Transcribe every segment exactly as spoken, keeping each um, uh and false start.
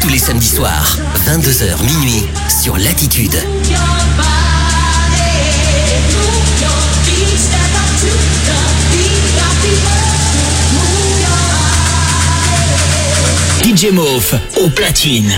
Tous les samedis soirs, vingt-deux heures minuit, sur Latitude. D J Mauve au platine.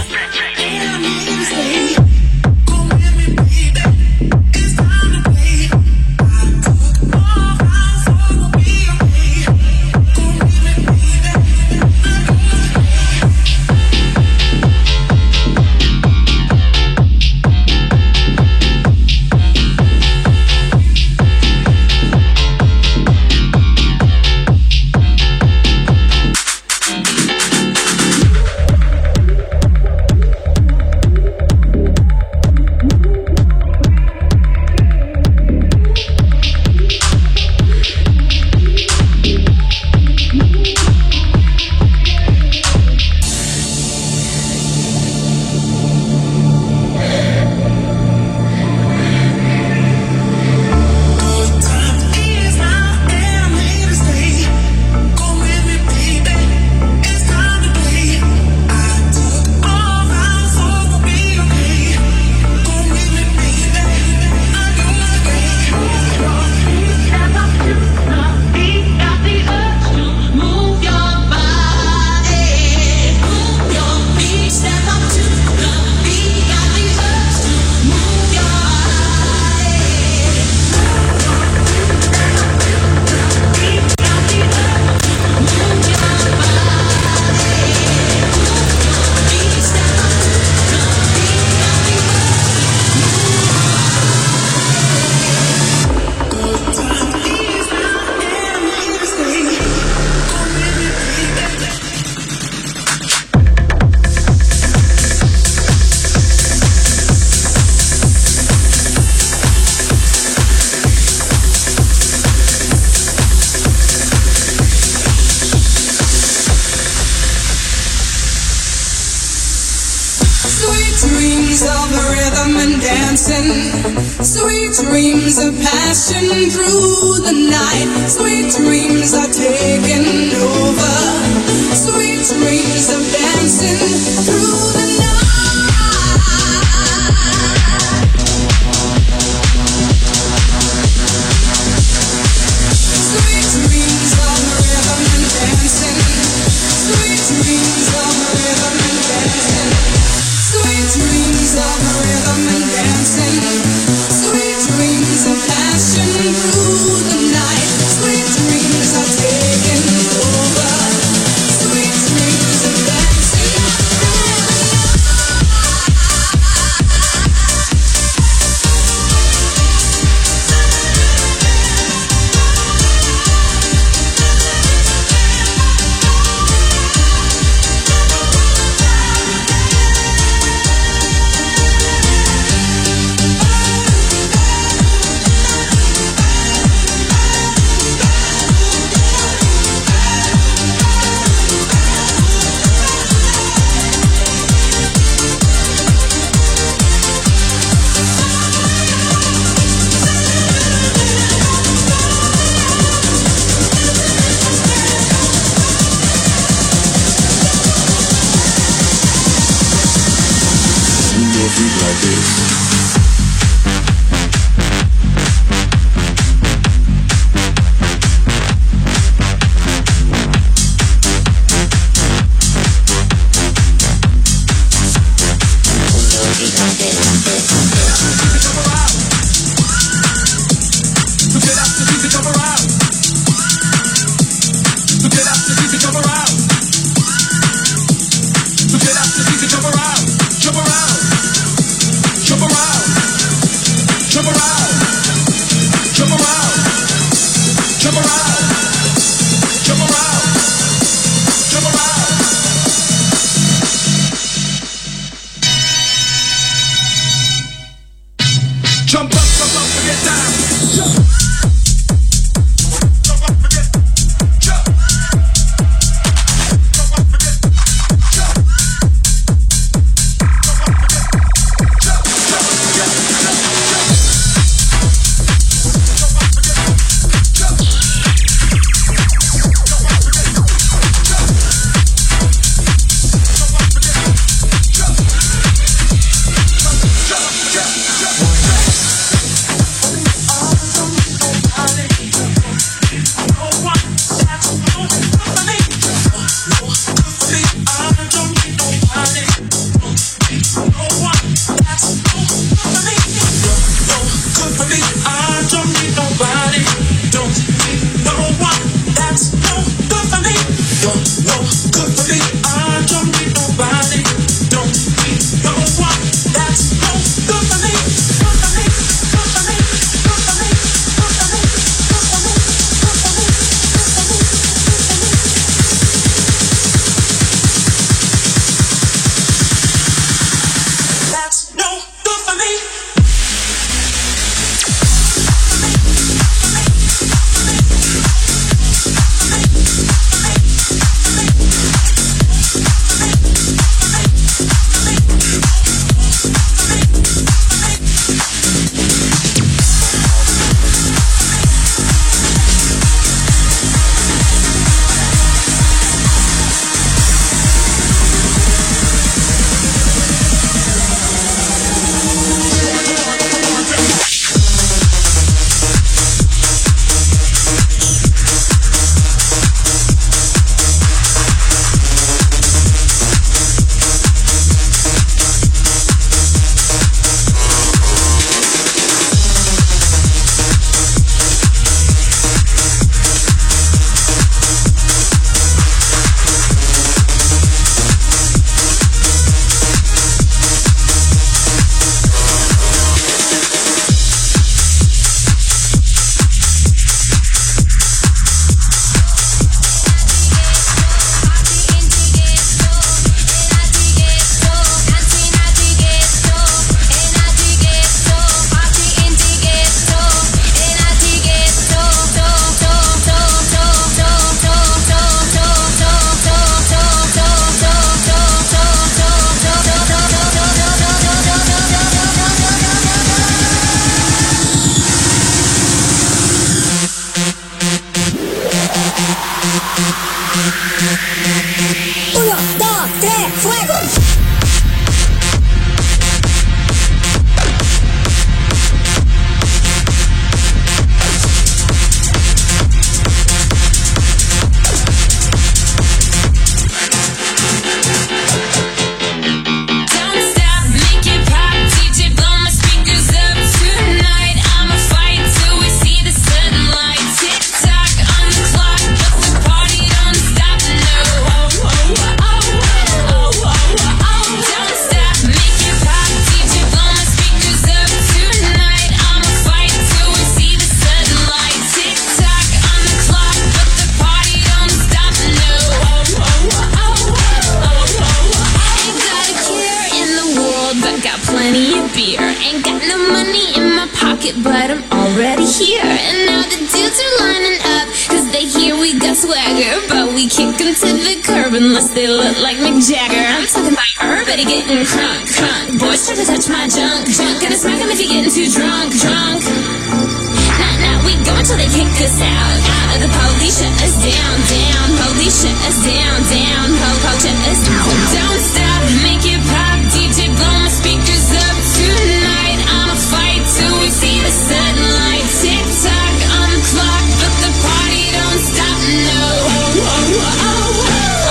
beer. Ain't got no money in my pocket, but I'm already here. And now the dudes are lining up, cause they hear we got swagger. But we kick them to the curb unless they look like Mick Jagger. I'm talking about everybody getting crunk, crunk. Boys try to touch my junk, junk. Gonna smack them if you're getting too drunk, drunk. Nah, nah, we go until they kick us out, out. The police shut us down, down. Police shut us down, down. Po-po shut us down. Don't stop, make it pop. D J blow my speakers up tonight. I'ma fight till we see the sunlight. Tick tock on the clock, but the party don't stop, no. Oh, oh, oh, oh.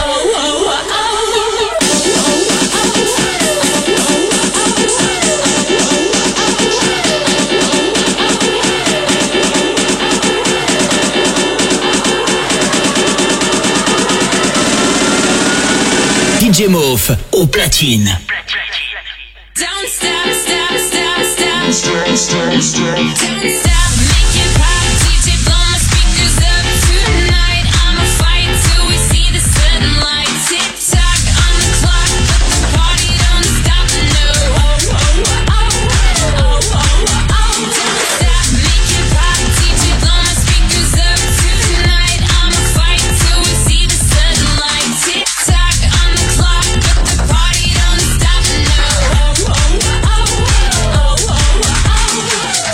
D J Mauve au platine. Don't stop, stop, stop, stop. Stop, stop, stop. Don't stop, make it pop. D J blow my speakers up tonight. I'ma fight till we see the sunlight. Tick tock on the clock, but the party don't stop, no. Oh, oh, oh, oh, oh, oh, oh. Don't stop, make it pop. D J blow my speakers up tonight. I'ma fight till we see the sunlight. Tick tock on the clock, but the party don't stop, no. Oh, oh, oh, oh, oh, oh, oh.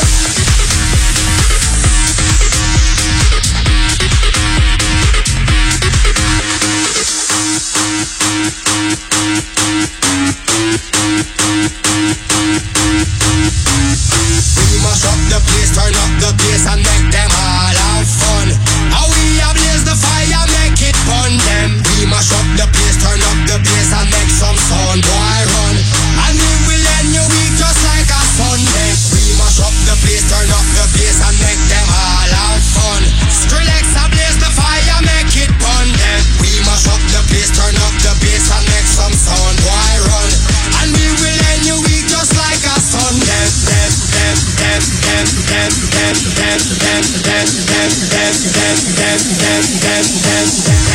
We must up the place, turn up the bass and make them all have fun. How we a blaze the fire, make it burn them. We must up the place, turn up the bass and make some sound, boy run. And we will end your week just like a Sunday. We must up the place, turn up the bass and make them all have fun. Skrillex a blaze the fire, make it burn them. We must up the place, turn up the bass and make some sound, boy run. And we will end your week just like a Sunday. Them, them, them, them, them, them, them, them, them, them, them, them, them, them, them, them,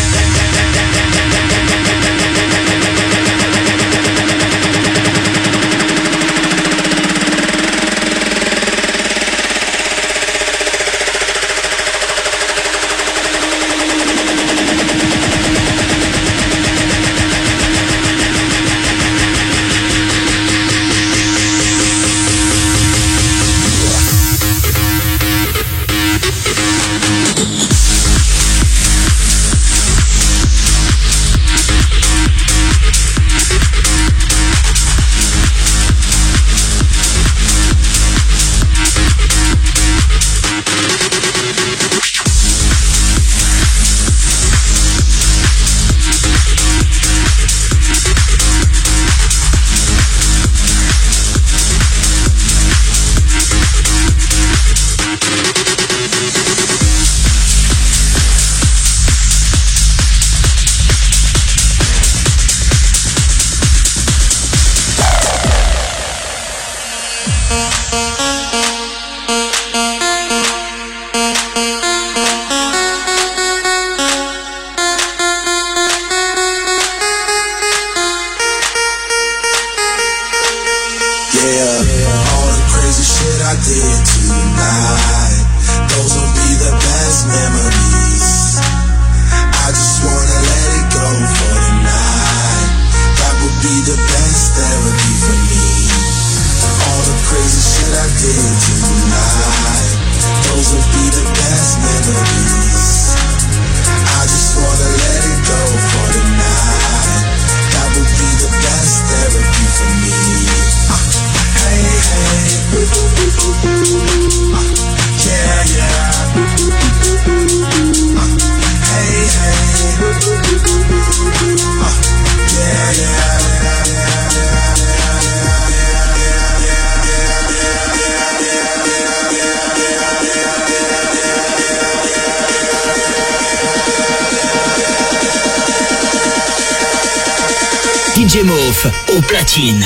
D J Mauve au platine.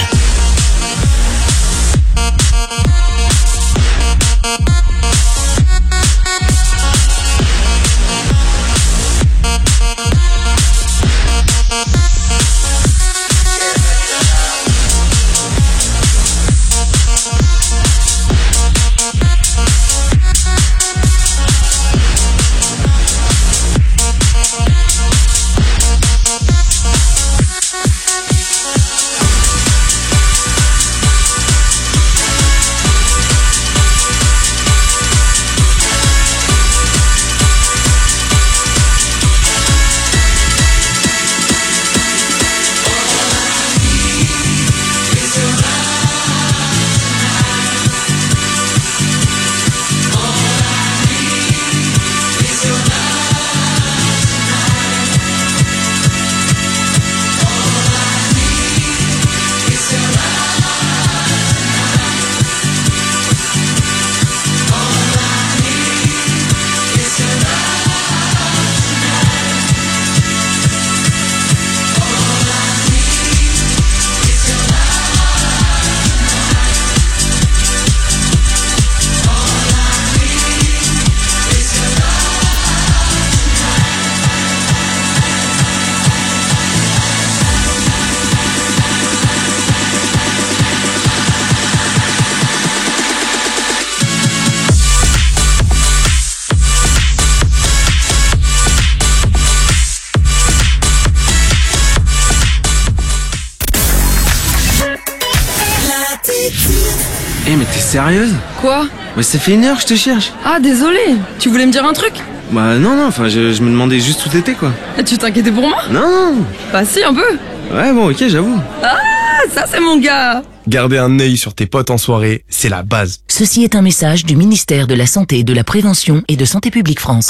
Eh mais t'es sérieuse? Quoi? Mais ça fait une heure que je te cherche. Ah désolé, tu voulais me dire un truc? Bah non non, enfin je, je me demandais juste où t'étais quoi. Ah, tu t'inquiétais pour moi? Non non. Bah si, un peu. Ouais bon ok, j'avoue. Ah, ça c'est mon gars. Garder un œil sur tes potes en soirée, c'est la base. Ceci est un message du ministère de la Santé, de la Prévention et de Santé publique France.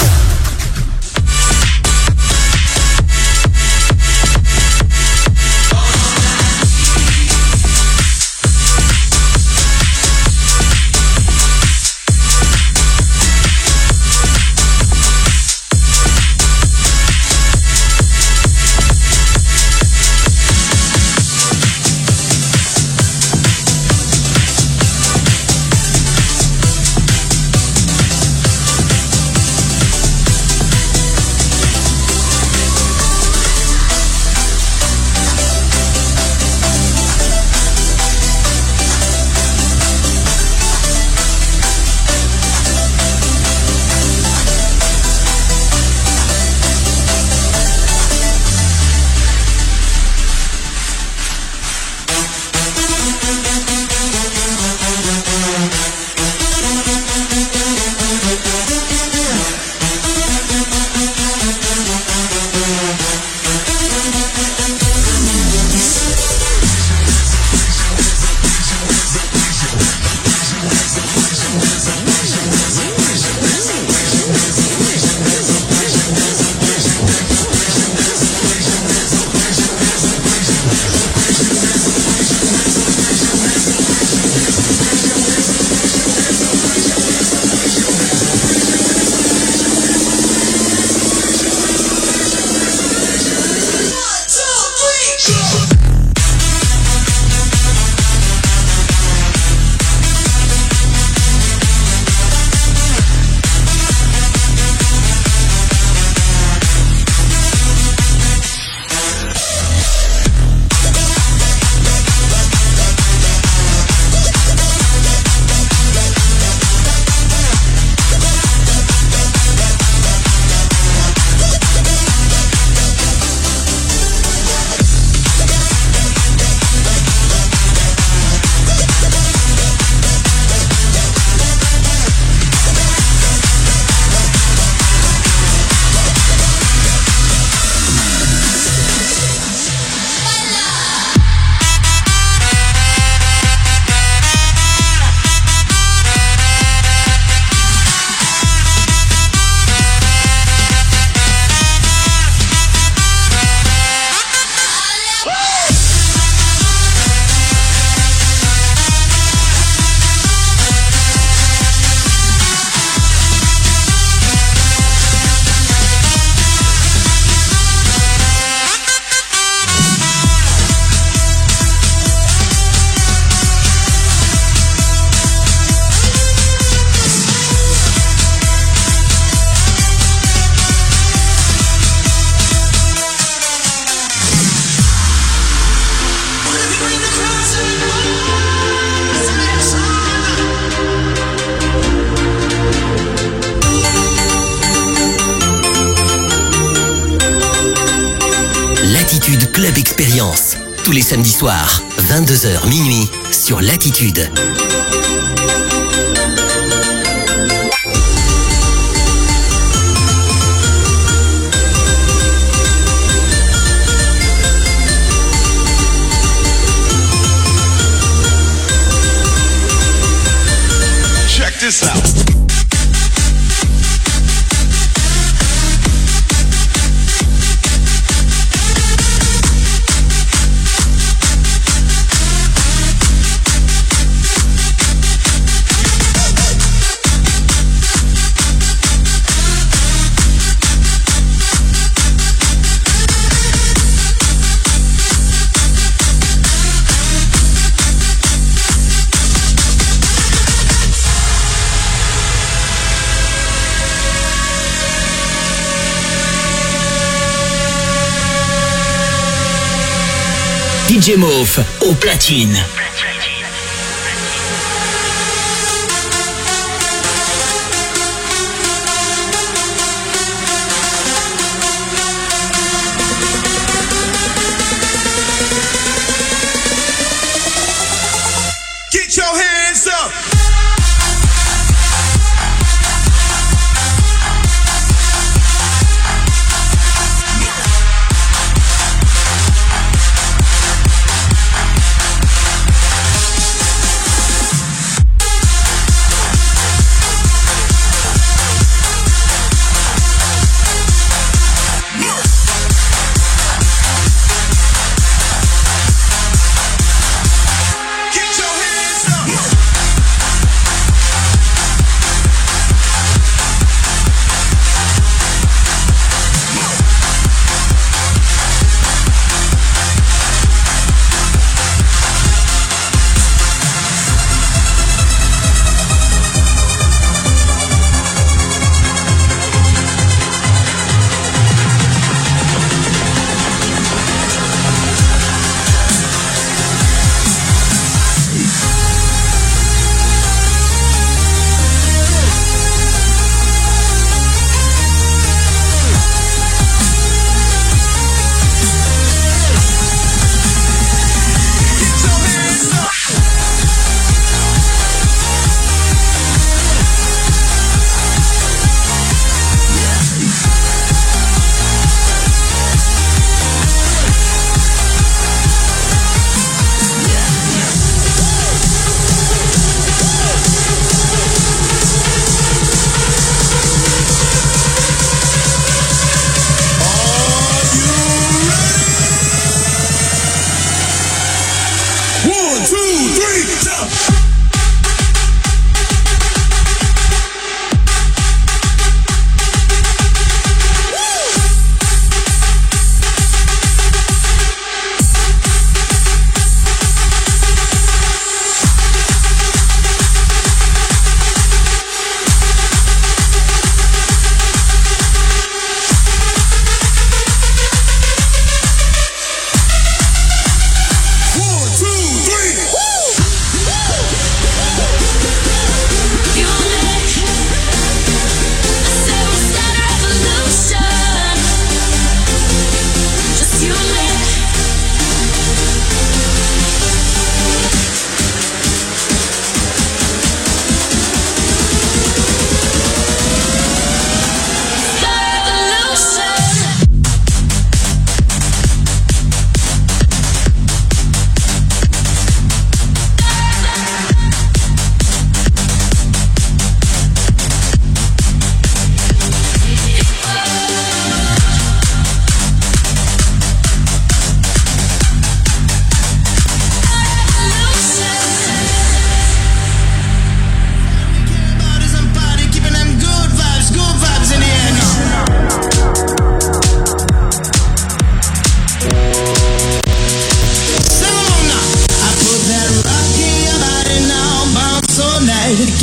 Latitude Club Expérience. Tous les samedis soirs, vingt-deux heures minuit, sur Latitude. Check this out. D J Mauve au platine. Get your hands up.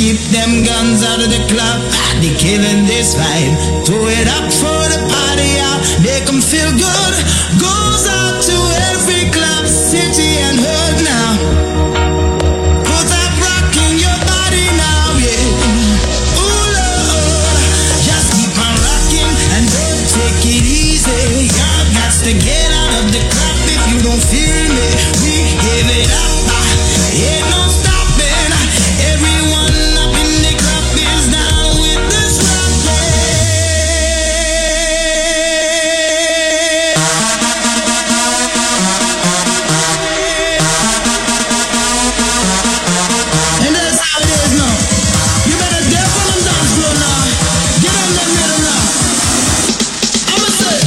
keep them guns out of the club. They killing this vibe. Throw it up for the party out. Make them feel good. Goes out to every club, city and hood now. Put that rock in your body now, yeah. Ooh, Lord. Just keep on rocking and don't take it easy. Y'all got to get out of the club if you don't feel me. We give it up. Ain't no stopping. Everyone up in the club is down with this and that's how it is now. You better dance on the dance floor now. Get on that rhythm now. I'ma say,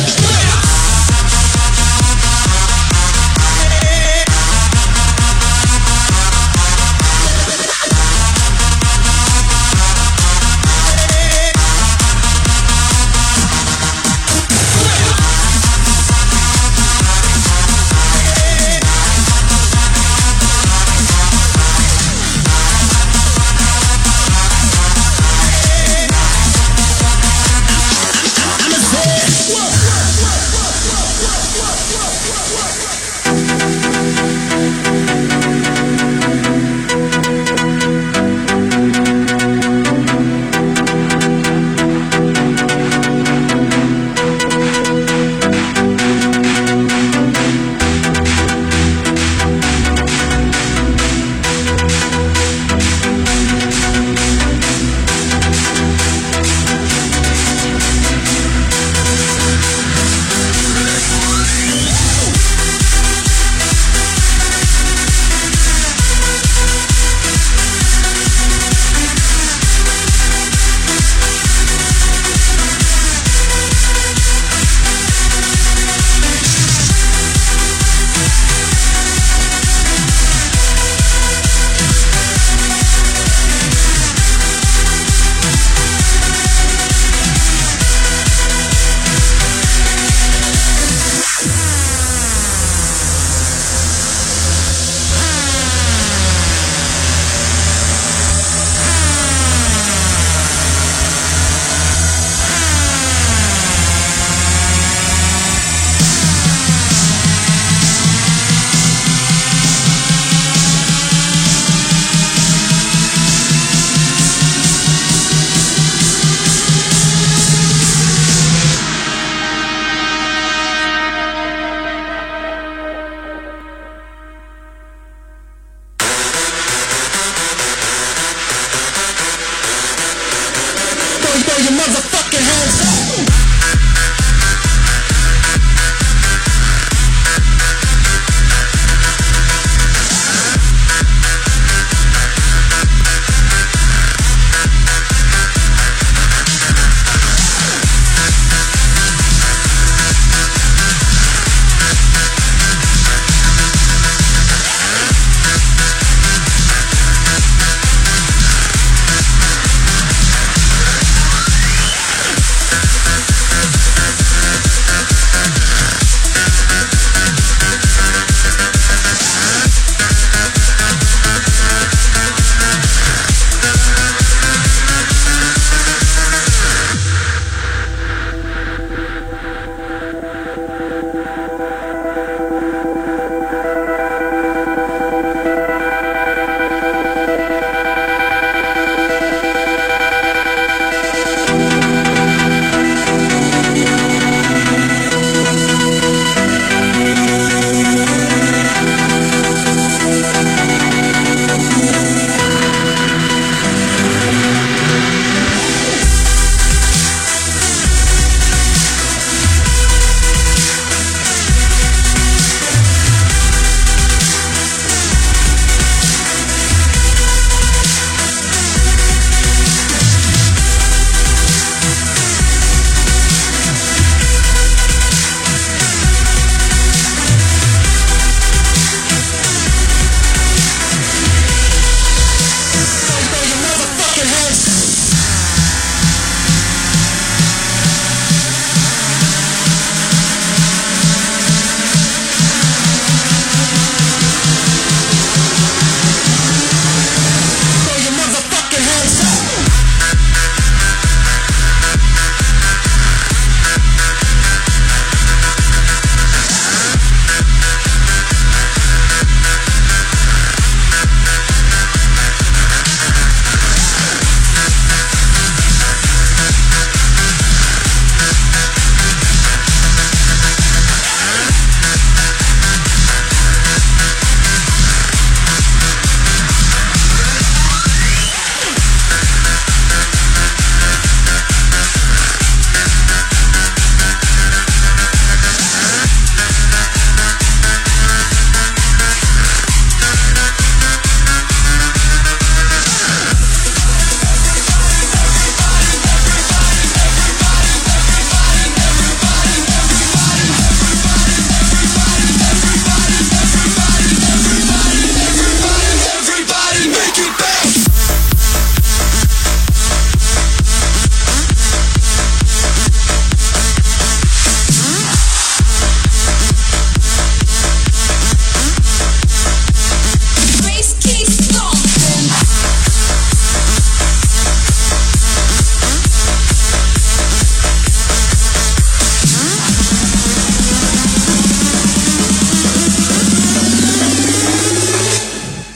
throw your motherfucking hands up.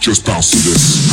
Just bounce to this.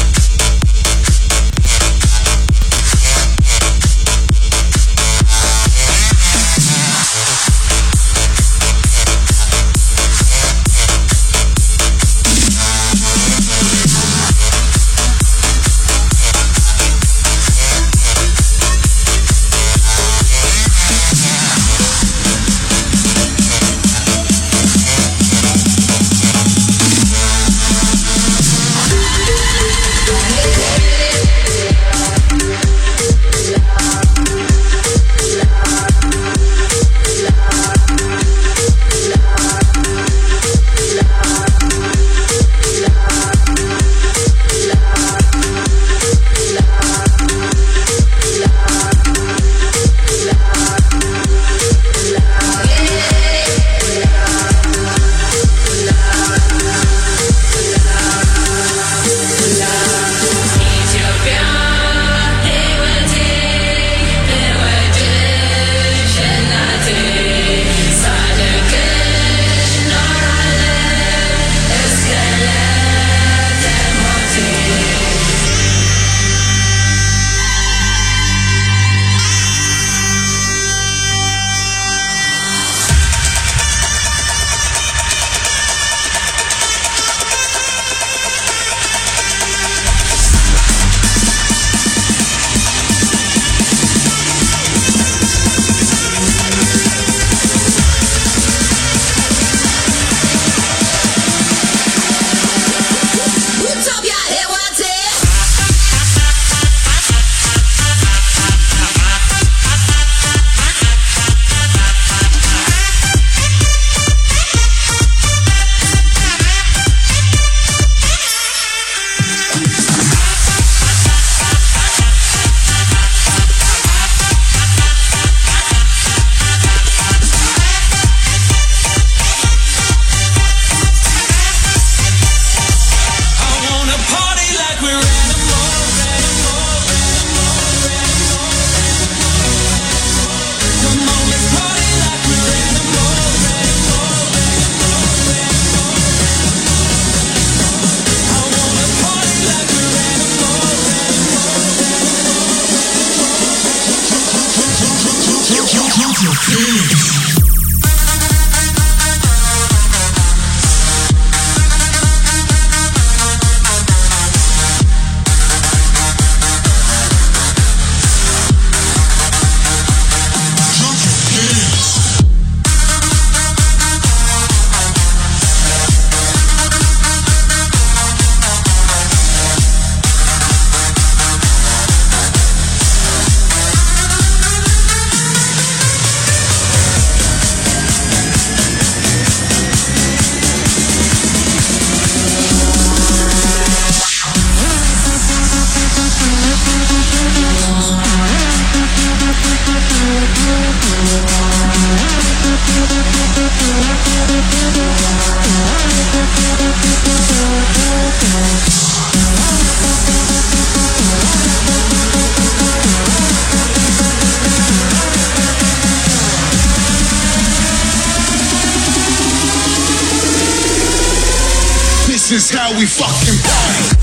This is how we fucking party.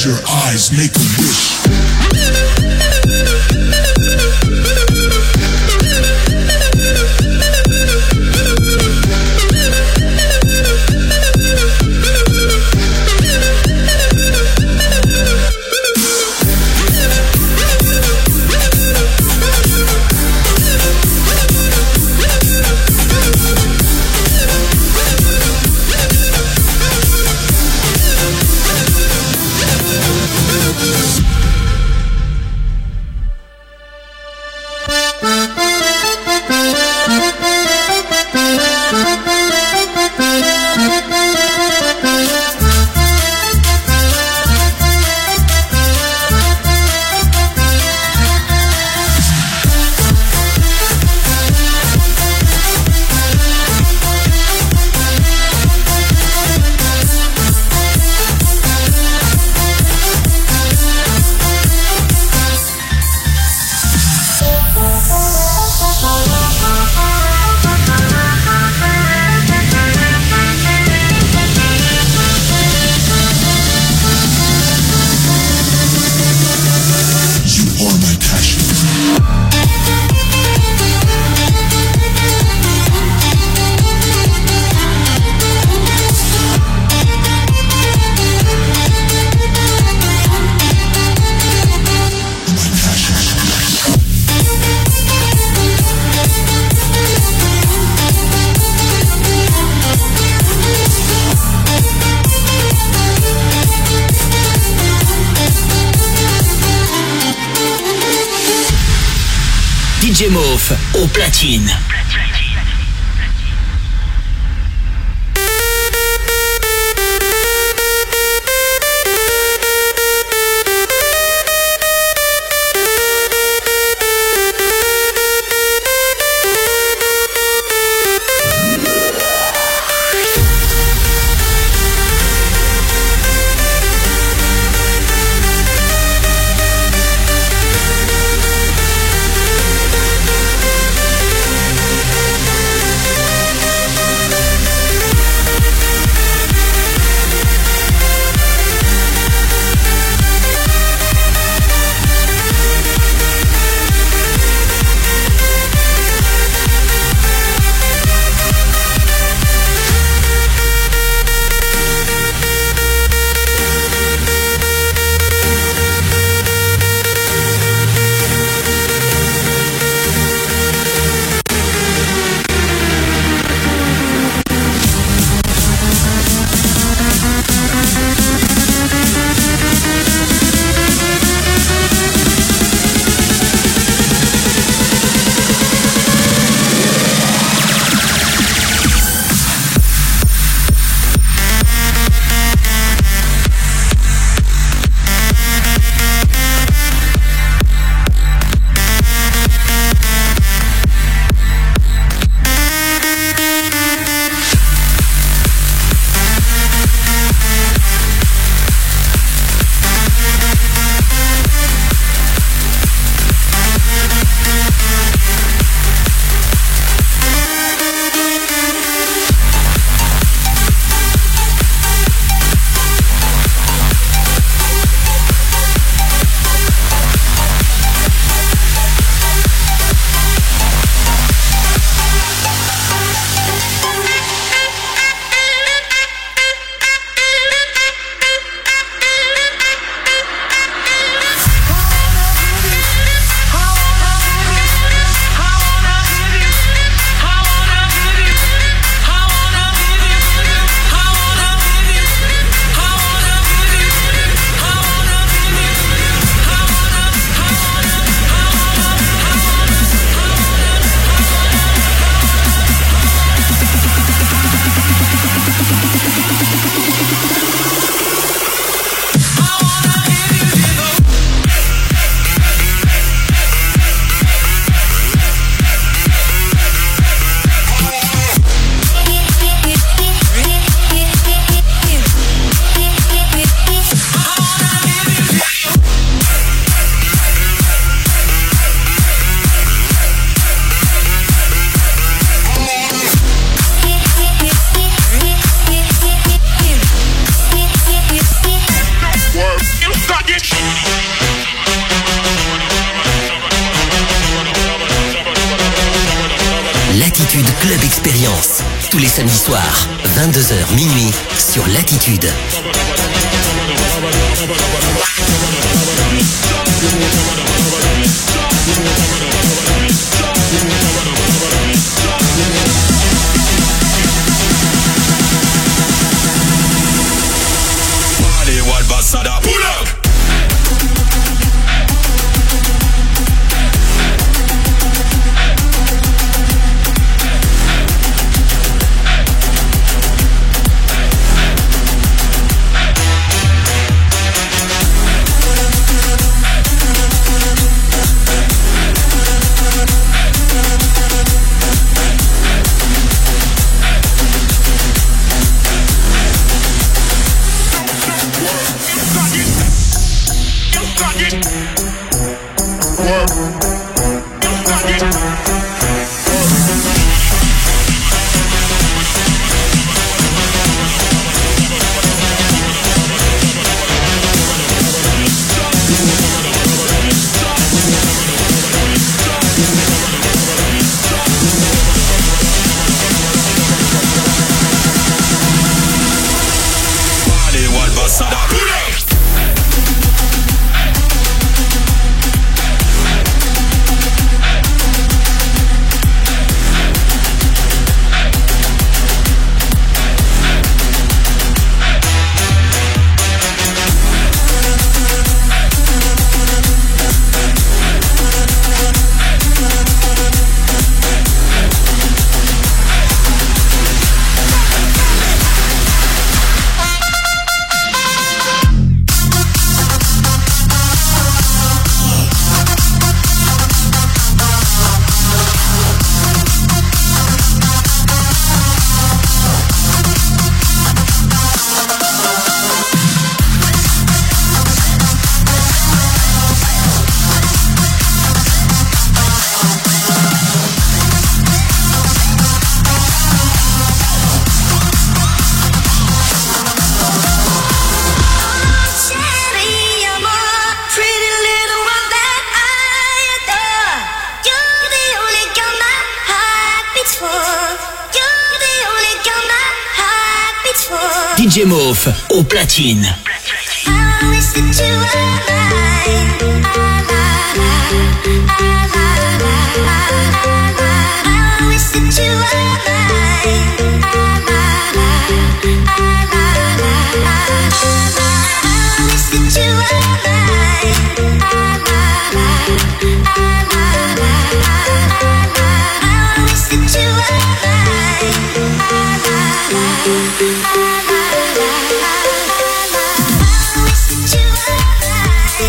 your eyes, make a wish. D J Mauve au platine. Latitude Club Experience. Tous les samedis soirs, vingt-deux heures minuit, sur Latitude. Party wall basada, pull up. D J Mauve au platine. I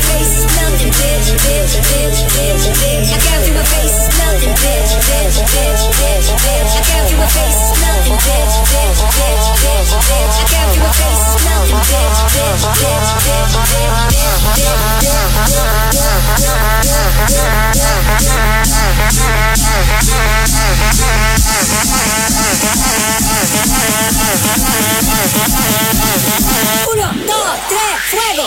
a face is nothing, bitch, bitch, bitch, bitch, bitch. I gave you a face is nothing, bitch, bitch, bitch, bitch, bitch. I gave you a face is nothing, bitch, bitch, bitch, bitch, bitch. I gave you a face is nothing, bitch, bitch, bitch, bitch, Uno, dos, tres, fuego.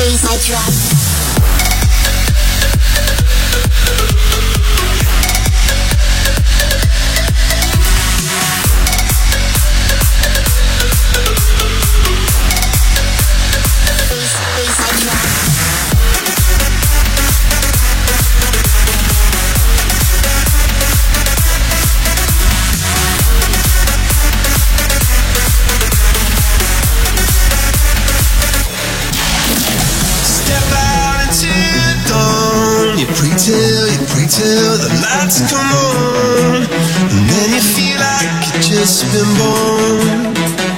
Till, you pray till the lights come on, and then you feel like you've just been born.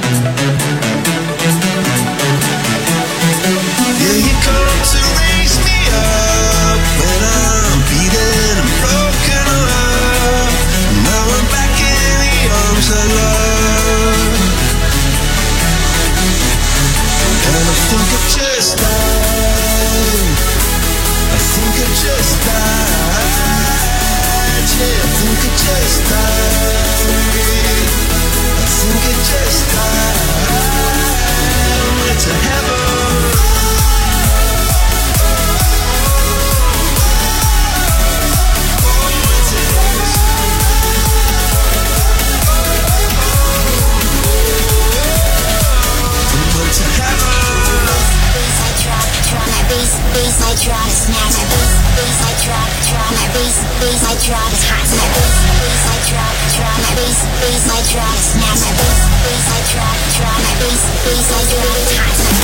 Yeah, you come to raise me up when I'm beaten and broken up. Now I'm back in the arms I love, and I think I just died. I think I just died, yeah, I think I just died, I think I just died, I went to heaven. Bass I drop is smash. My bass, bass I drop, drop. My bass, bass I drop is hot. My bass, bass I drop, drop. My bass, bass I drop is smash. My bass, bass I drop, drop. My bass, bass I drop is hot.